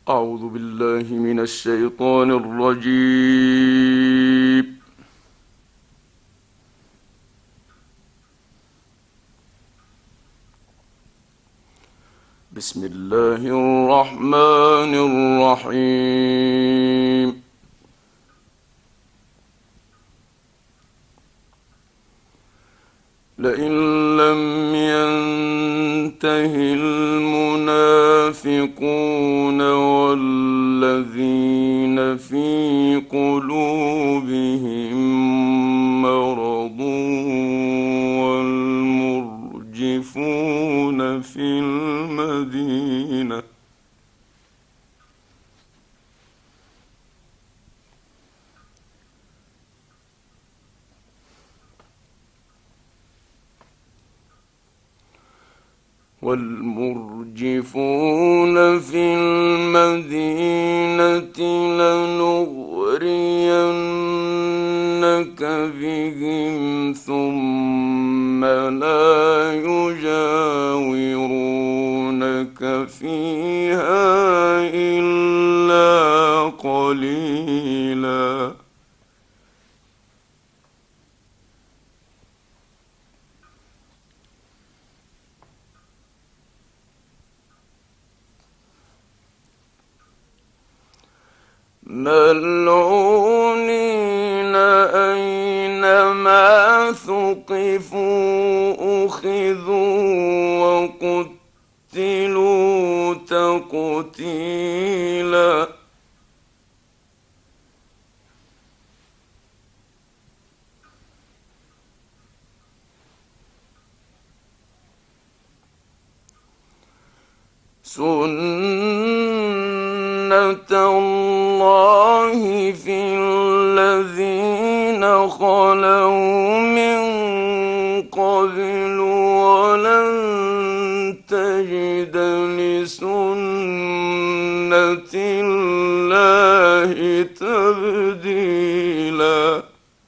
أعوذ بالله من الشيطان الرجيم. بسم الله الرحمن الرحيم. لئن لم ينته المنافقون والذين في قلوبهم مرض والمرجفون في المدينة لنغرينك بهم ثم لا يجاورونك فيها إلا قليلا. ملعونين أينما ثقفوا أخذوا وقتلوا تقتيلا. سنة الله في الذين خلوا من قبل ولن تجد لسنة الله تبديلا.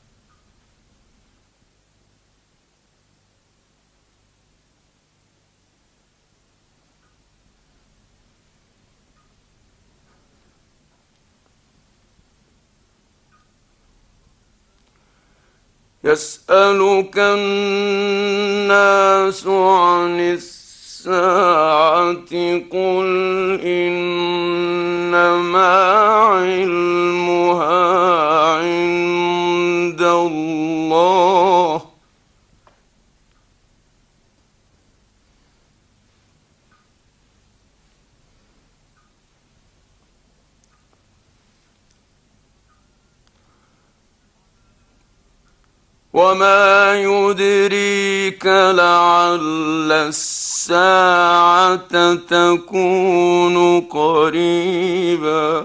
يسألك الناس عن الساعة قل إنما علمها عند الله وما يدريك لعل الساعة تكون قريبا.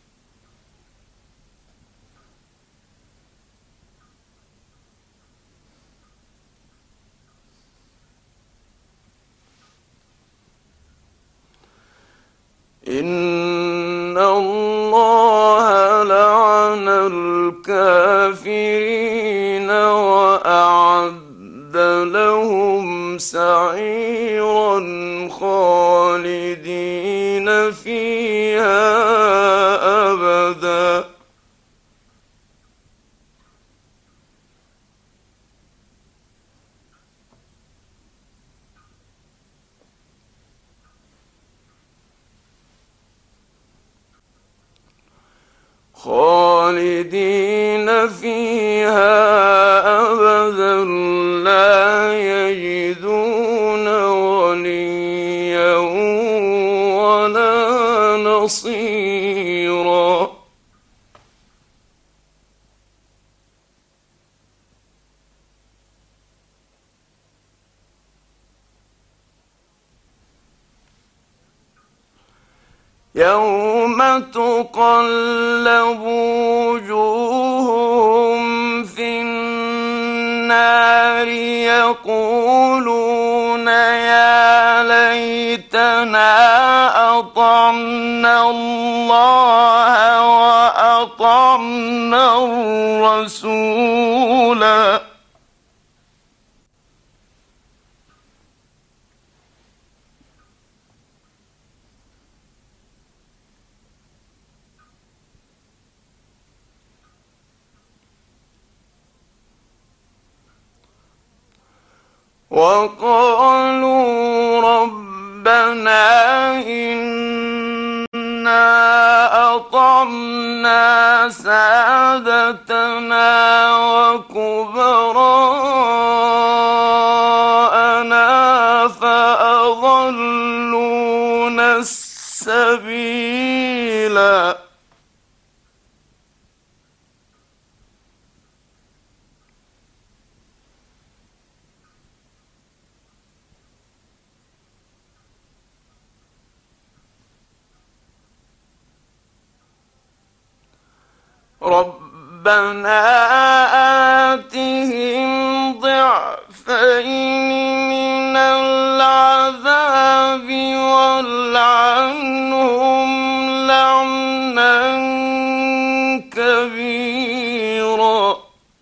إن الله لعن الكافرين وأعد لهم سعيرا خالدين فيها أبدا. خالدين فيها أبدا لا يجدون وليا ولا نصيرا. يوم تقلب وجوههم في النار يقولون يا ليتنا أطعنا الله وأطعنا الرسولا. وقالوا ربنا إنا أطعنا سادتنا وكبراءنا فأضلونا السبيلا ربنا آتهم ضعفين من العذاب والعنهم لعنا كبيرا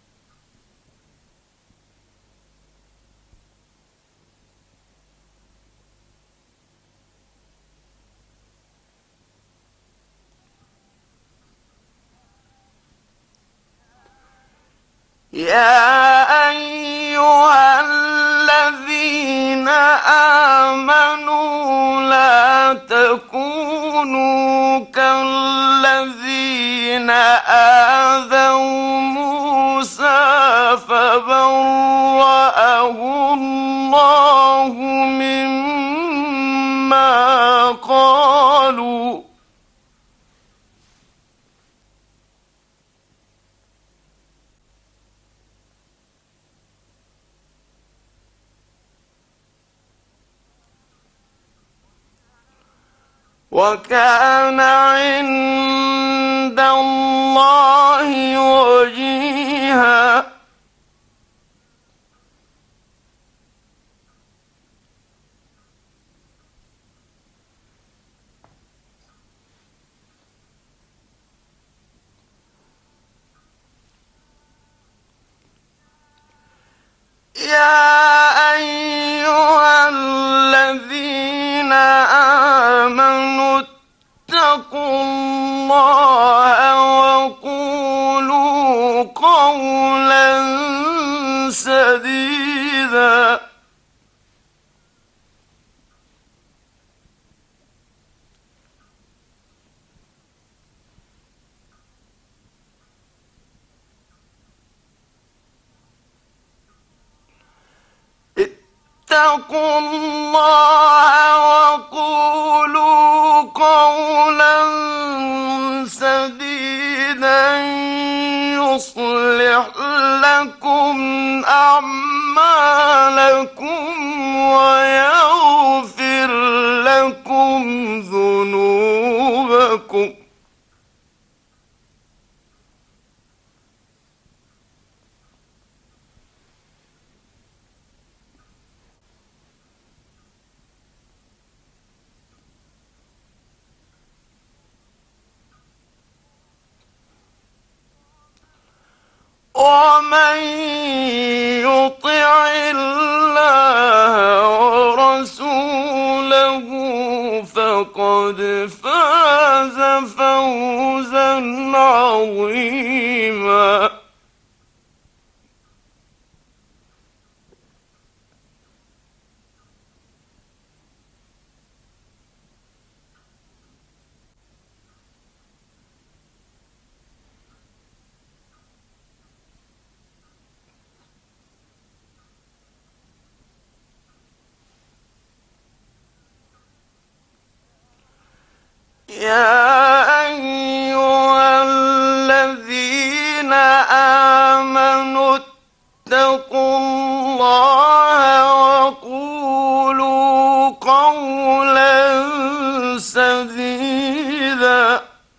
يا أيها الذين آمنوا لا تكونوا كالذين آذوا موسى فبرأه الله مما قالوا وكان عند الله وجيها يا أيها الذين آمنوا اتقوا الله وقولوا قولا سديدا اتقوا الله وقولوا قولا سديدا يصلح لكم أعمالكم ويغفر لكم ذنوبكم ومن يطع الله ورسوله فقد فاز فوزا عظيما يا أيها الذين آمنوا اتقوا الله وقولوا قولا سديدا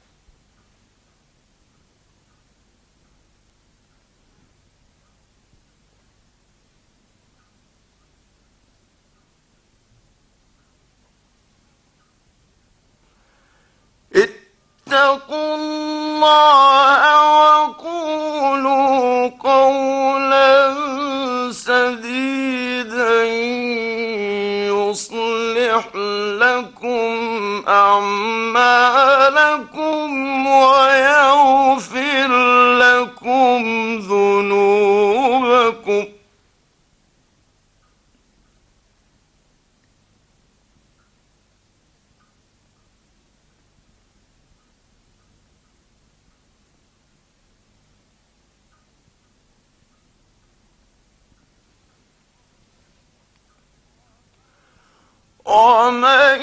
اتقوا الله وقولوا قولا سديدا يصلح لكم أعمالكم ويغفر لكم ذنوبكم ومن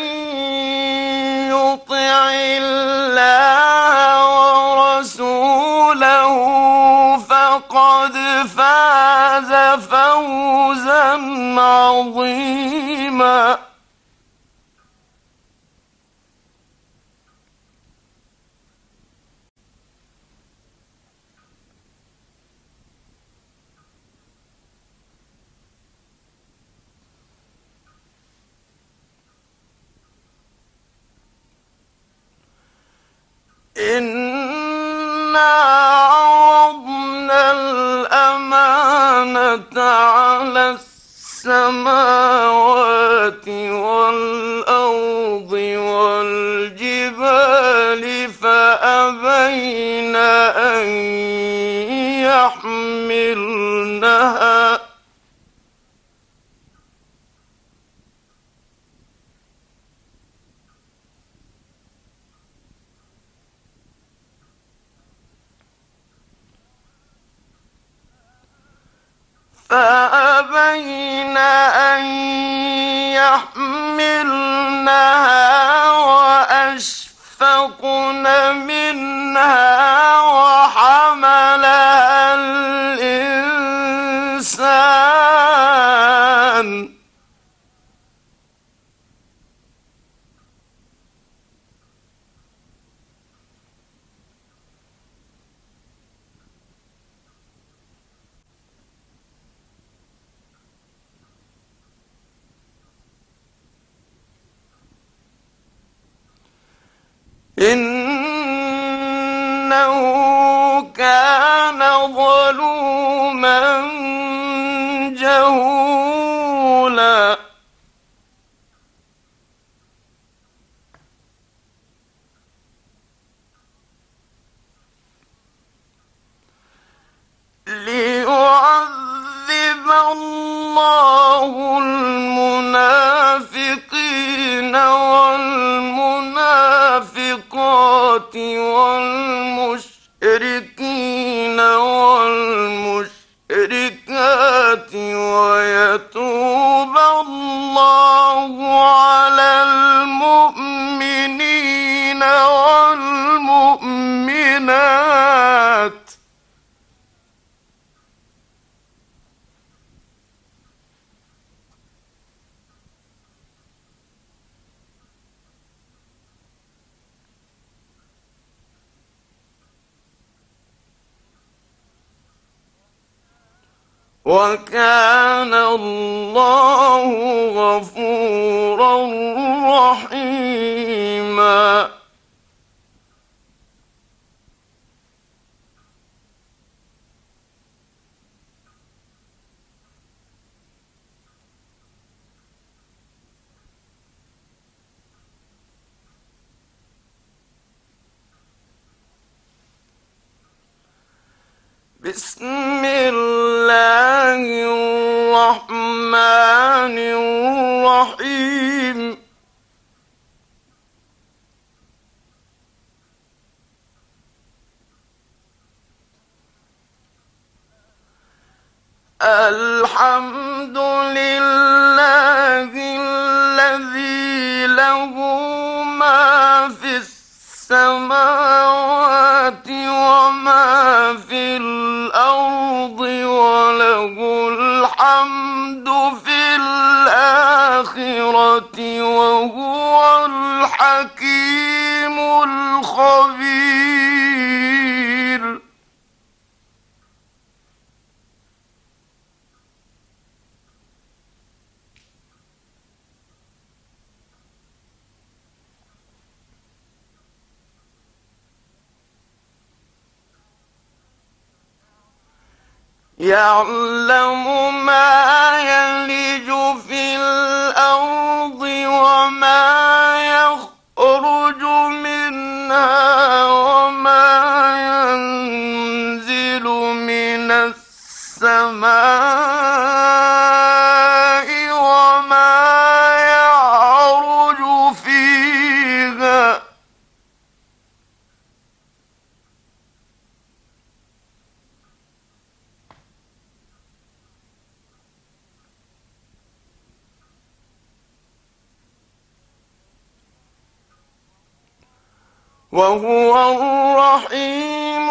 يطع الله ورسوله فقد فاز فوزا عظيما. إنا عرضنا الأمانة على السماوات والأرض والجبال فأبين أن يحملنها أن يحملنها وأشفقن منها وحملها الإنسان إنه كان ظلوما جهولا. ليعذب الله المنافقين والمنافقات والمشركين والمشركات ويتوب الله على المؤمنين والمؤمنات وكان الله غفورا رحيما. بسم الله الرحمن الرحيم. الحمد لله الذي له ما في السماوات وما في الأرض وله الحمد في الآخرة وهو الحكيم الخبير. يعلم ما يلج في الأرض وما يخرج منها وما ينزل من السماء وما يعرج فيها وهو الرحيم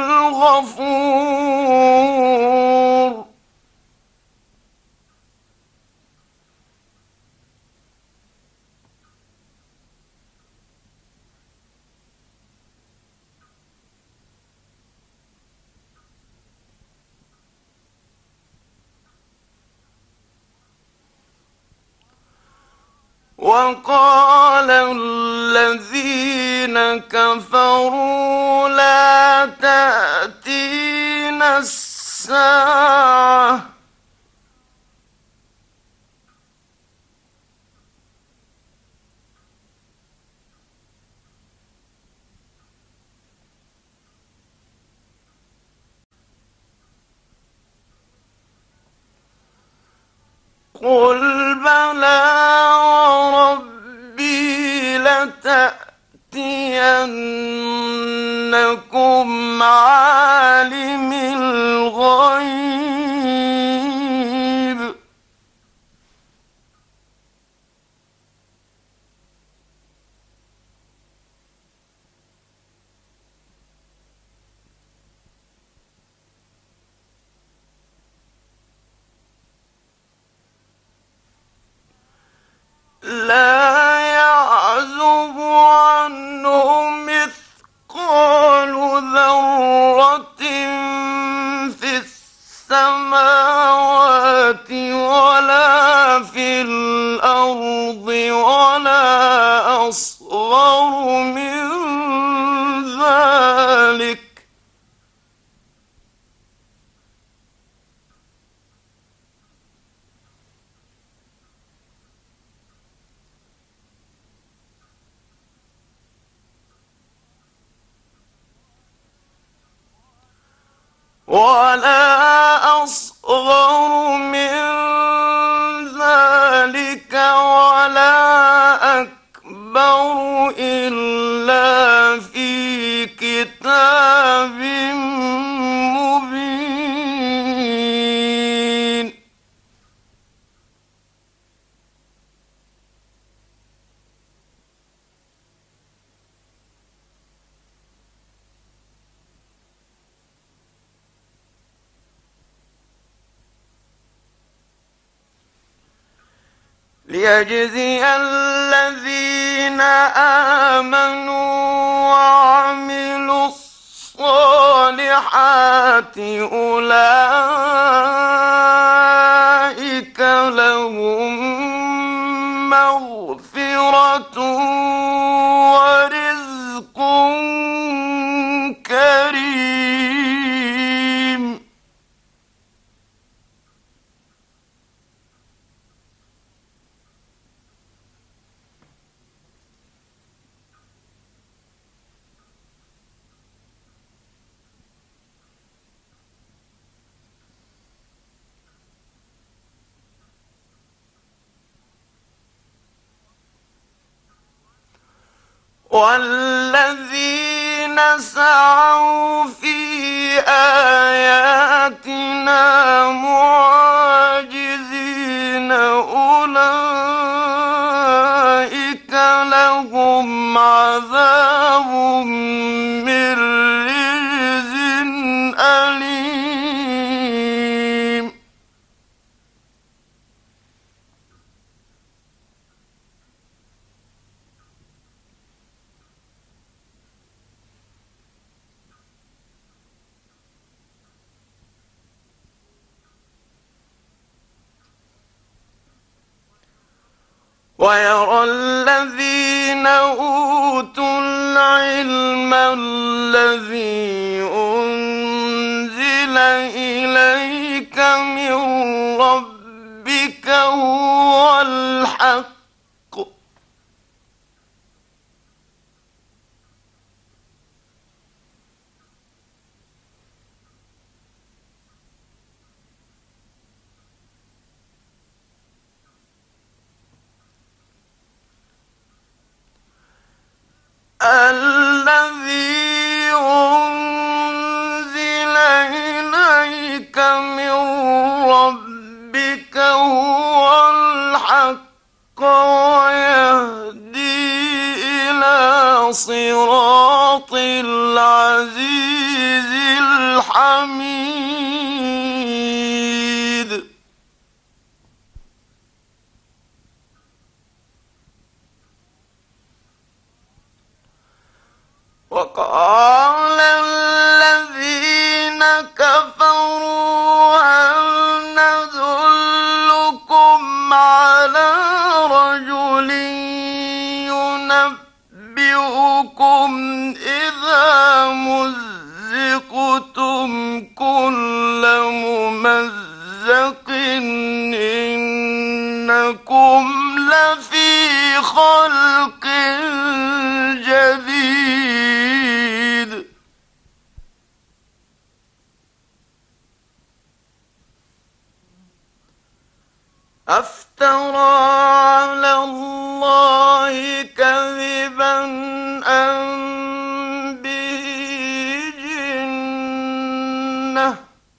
الغفور. وقال الذين كفروا لا تأتينا الساعة قل بلى وربي لتأتينكم عالم الغيب لا يعزب عنه مثقال ذرة في السماوات ولا في الأرض ولا أصغر من ذلك ولا أصغر من ذلك ولا أكبر إلا في كتاب مبين. ليجزي الذين آمنوا وعملوا الصالحات أولئك لهم مغفرة ورزق كريم. والذين سعوا في آياتنا معاجزين أولئك لهم عذاب من رجز أليم. ويرى الذين أوتوا العلم الذي أنزل إليك من ربك هو الحق الذي أنزل إليك من ربك هو الحق ويهدي إلى صراط حميد وقال الذين كفروا هل ندلكم على رجل ينبئكم إذا مزقتم كل ممزق إنكم لفي خلق جديد أفترى على الله كذبا أم به جنة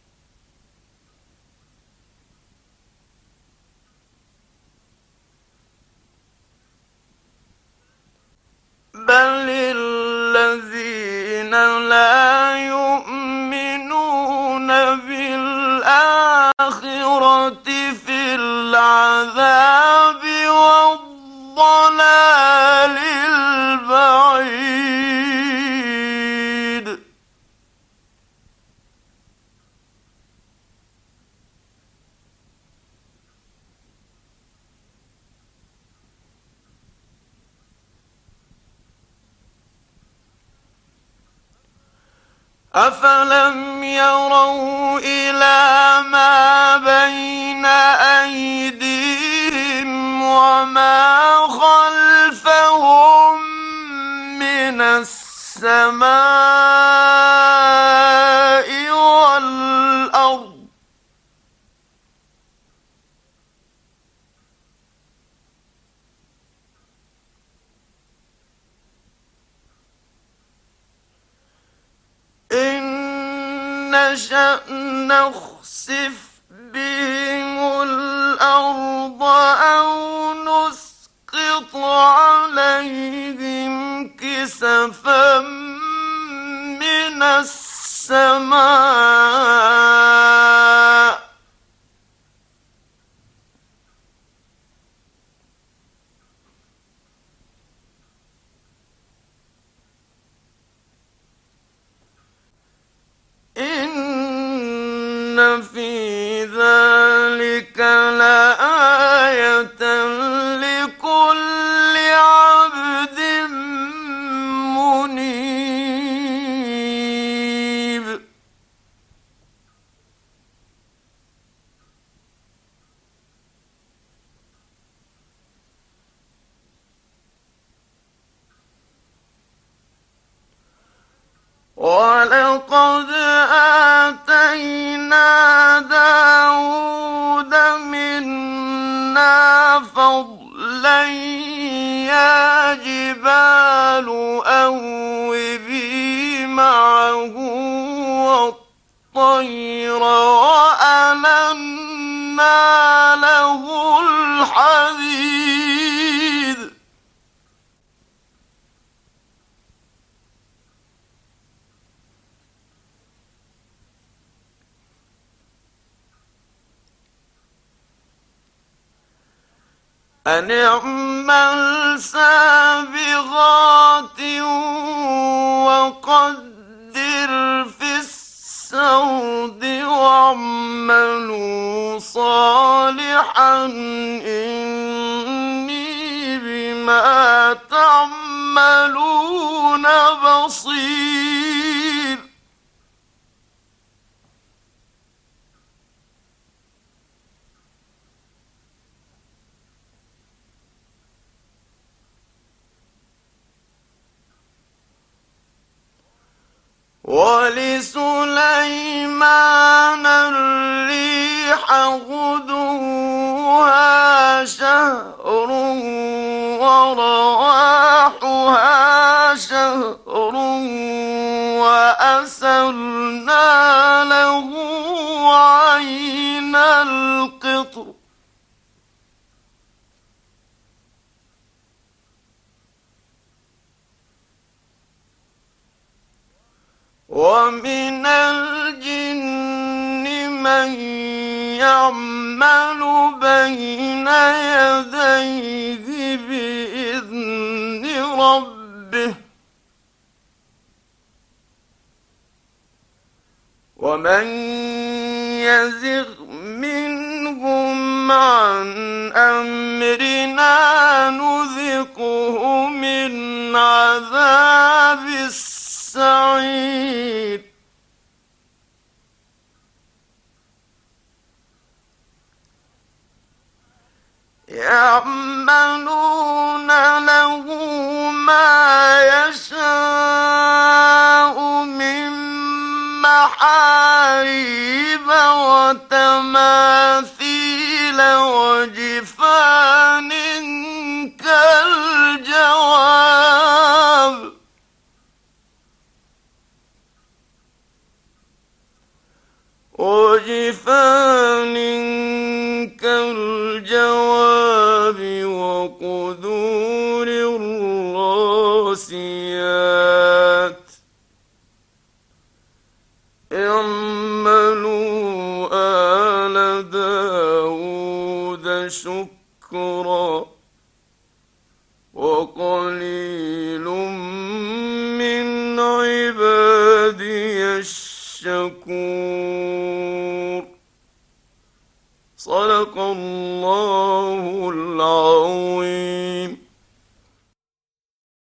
بل الذين لا يؤمنون بالآخرة في العذاب والضلال البعيد أفلم يروا إلى ما بين أيديهم وما خلفهم من السماء والأرض إن نشأ نخسف بهم الأرض أو نسقط عليهم كسفا من السماء إن في ذلك لآية لكل عبد منيب ولقد آتينا داود منا فضلا يا جبال أوبي معه والطير وألنا له الحديد أن اعمل سابغات وقدر في السرد واعملوا صالحا إني بما تعملون بصير ولسليمان الريح غدوها شهر ورواحها شهر وأسرنا له عين القطر ومن الجبال من يعمل بين يديه بإذن ربه ومن يزغ منهم عن أمرنا نذقه من عذاب السعير يعملون له ما يشاء من محاريب وتماثيل وجفان كالجواب وقدور الراسيات اعملوا آل داود شكرا وقليل من عبادي الشكور. صدق الله العظيم.